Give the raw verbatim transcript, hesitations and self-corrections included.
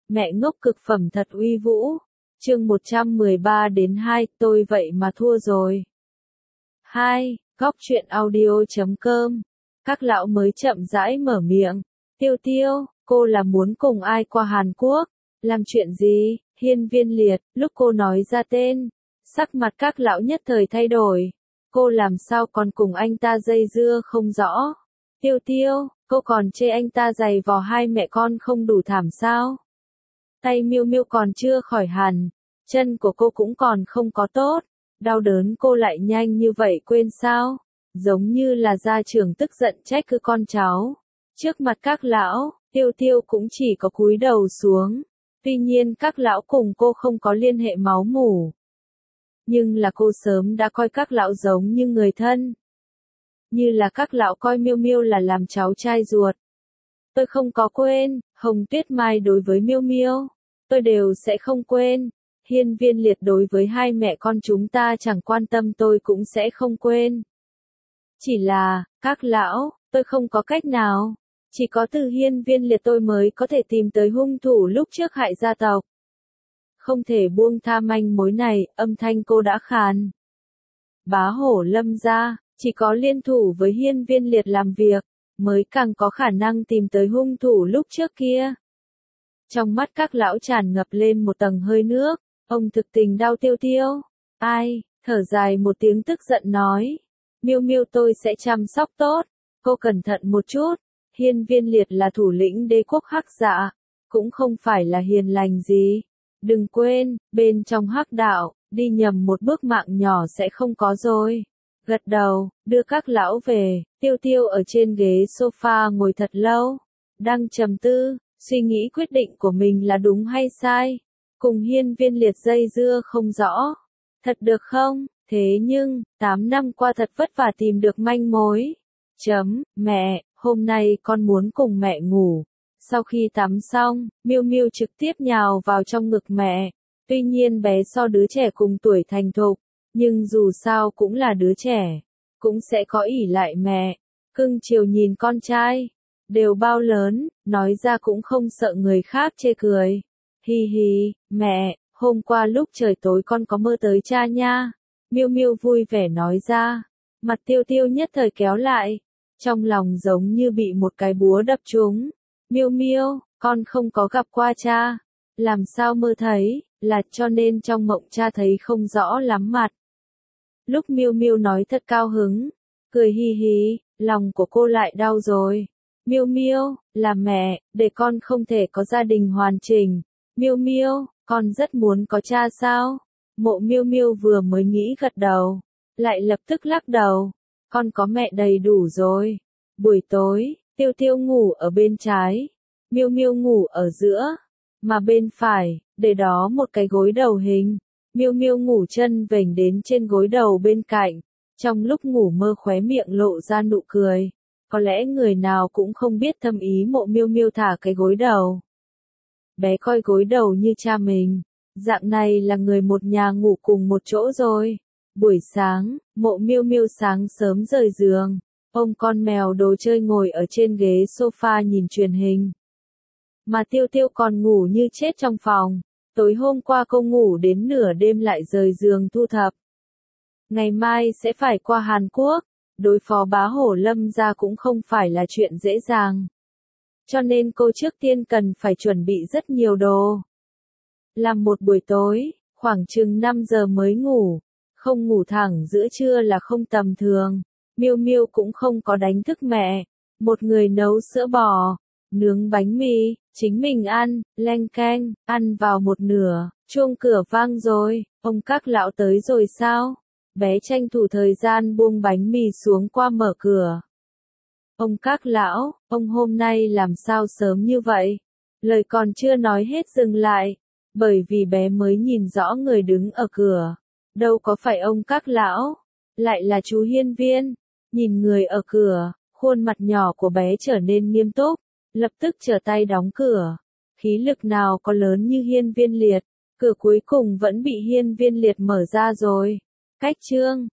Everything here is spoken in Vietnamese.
Mẹ ngốc cực phẩm thật uy vũ. Chương một trăm mười ba đến hai, tôi vậy mà thua rồi. hai. Góc truyện audio chấm com. Các lão mới chậm rãi mở miệng. Tiêu Tiêu, cô là muốn cùng ai qua Hàn Quốc? Làm chuyện gì? Hiên Viên Liệt, lúc cô nói ra tên, sắc mặt các lão nhất thời thay đổi. Cô làm sao còn cùng anh ta dây dưa không rõ? Tiêu Tiêu, cô còn chê anh ta giày vò hai mẹ con không đủ thảm sao? Tay Miêu Miêu còn chưa khỏi hẳn, chân của cô cũng còn không có tốt, đau đớn cô lại nhanh như vậy quên sao? Giống như là gia trưởng tức giận trách cứ con cháu. Trước mặt các lão, Tiêu Tiêu cũng chỉ có cúi đầu xuống. Tuy nhiên các lão cùng cô không có liên hệ máu mủ. Nhưng là cô sớm đã coi các lão giống như người thân. Như là các lão coi Miêu Miêu là làm cháu trai ruột. Tôi không có quên, Hồng Tuyết Mai đối với Miêu Miêu, tôi đều sẽ không quên. Hiên Viên Liệt đối với hai mẹ con chúng ta chẳng quan tâm tôi cũng sẽ không quên. Chỉ là, các lão, tôi không có cách nào. Chỉ có từ Hiên Viên Liệt tôi mới có thể tìm tới hung thủ lúc trước hại gia tộc. Không thể buông tha manh mối này, âm thanh cô đã khàn. Bá Hổ Lâm gia, chỉ có liên thủ với Hiên Viên Liệt làm việc, mới càng có khả năng tìm tới hung thủ lúc trước kia. Trong mắt các lão tràn ngập lên một tầng hơi nước, ông thực tình đau Tiêu Tiêu. Ai, thở dài một tiếng tức giận nói. Miêu Miêu tôi sẽ chăm sóc tốt, cô cẩn thận một chút. Hiên Viên Liệt là thủ lĩnh đế quốc Hắc Dạ, cũng không phải là hiền lành gì. Đừng quên, bên trong Hắc đạo, đi nhầm một bước mạng nhỏ sẽ không có rồi. Gật đầu, đưa các lão về, Tiêu Tiêu ở trên ghế sofa ngồi thật lâu, đang trầm tư, suy nghĩ quyết định của mình là đúng hay sai. Cùng Hiên Viên Liệt dây dưa không rõ. Thật được không? Thế nhưng, tám năm qua thật vất vả tìm được manh mối. Chấm, mẹ, hôm nay con muốn cùng mẹ ngủ. Sau khi tắm xong, Miêu Miêu trực tiếp nhào vào trong ngực mẹ. Tuy nhiên bé so đứa trẻ cùng tuổi thành thục, nhưng dù sao cũng là đứa trẻ, cũng sẽ có ỷ lại mẹ. Cưng chiều nhìn con trai, đều bao lớn, nói ra cũng không sợ người khác chê cười. Hi hi, mẹ, hôm qua lúc trời tối con có mơ tới cha nha. Miêu Miêu vui vẻ nói ra, mặt Tiêu Tiêu nhất thời kéo lại, trong lòng giống như bị một cái búa đập trúng. Miêu Miêu, con không có gặp qua cha, làm sao mơ thấy, là cho nên trong mộng cha thấy không rõ lắm mặt. Lúc Miêu Miêu nói thật cao hứng, cười hi hi, lòng của cô lại đau rồi. Miêu Miêu, là mẹ, để con không thể có gia đình hoàn chỉnh. Miêu Miêu, con rất muốn có cha sao? Mộ Miêu Miêu vừa mới nghĩ gật đầu, lại lập tức lắc đầu. Con có mẹ đầy đủ rồi. Buổi tối, Tiêu Tiêu ngủ ở bên trái, Miêu Miêu ngủ ở giữa, mà bên phải, để đó một cái gối đầu hình. Miêu Miêu ngủ chân vểnh đến trên gối đầu bên cạnh, trong lúc ngủ mơ khóe miệng lộ ra nụ cười. Có lẽ người nào cũng không biết thâm ý Mộ Miêu Miêu thả cái gối đầu. Bé coi gối đầu như cha mình, dạng này là người một nhà ngủ cùng một chỗ rồi. Buổi sáng, Mộ Miêu Miêu sáng sớm rời giường, ôm con mèo đồ chơi ngồi ở trên ghế sofa nhìn truyền hình. Mà Tiêu Tiêu còn ngủ như chết trong phòng. Tối hôm qua cô ngủ đến nửa đêm lại rời giường thu thập. Ngày mai sẽ phải qua Hàn Quốc, đối phó Bá Hổ Lâm gia cũng không phải là chuyện dễ dàng. Cho nên cô trước tiên cần phải chuẩn bị rất nhiều đồ. Làm một buổi tối, khoảng chừng năm giờ mới ngủ, không ngủ thẳng giữa trưa là không tầm thường. Miêu Miêu cũng không có đánh thức mẹ, một người nấu sữa bò, nướng bánh mì, chính mình ăn, leng keng, ăn vào một nửa, chuông cửa vang rồi, ông các lão tới rồi sao? Bé tranh thủ thời gian buông bánh mì xuống qua mở cửa. Ông các lão, ông hôm nay làm sao sớm như vậy? Lời còn chưa nói hết dừng lại, bởi vì bé mới nhìn rõ người đứng ở cửa. Đâu có phải ông các lão, lại là chú Hiên Viên. Nhìn người ở cửa, khuôn mặt nhỏ của bé trở nên nghiêm túc, lập tức trở tay đóng cửa. Khí lực nào có lớn như Hiên Viên Liệt, cửa cuối cùng vẫn bị Hiên Viên Liệt mở ra rồi. Cách chương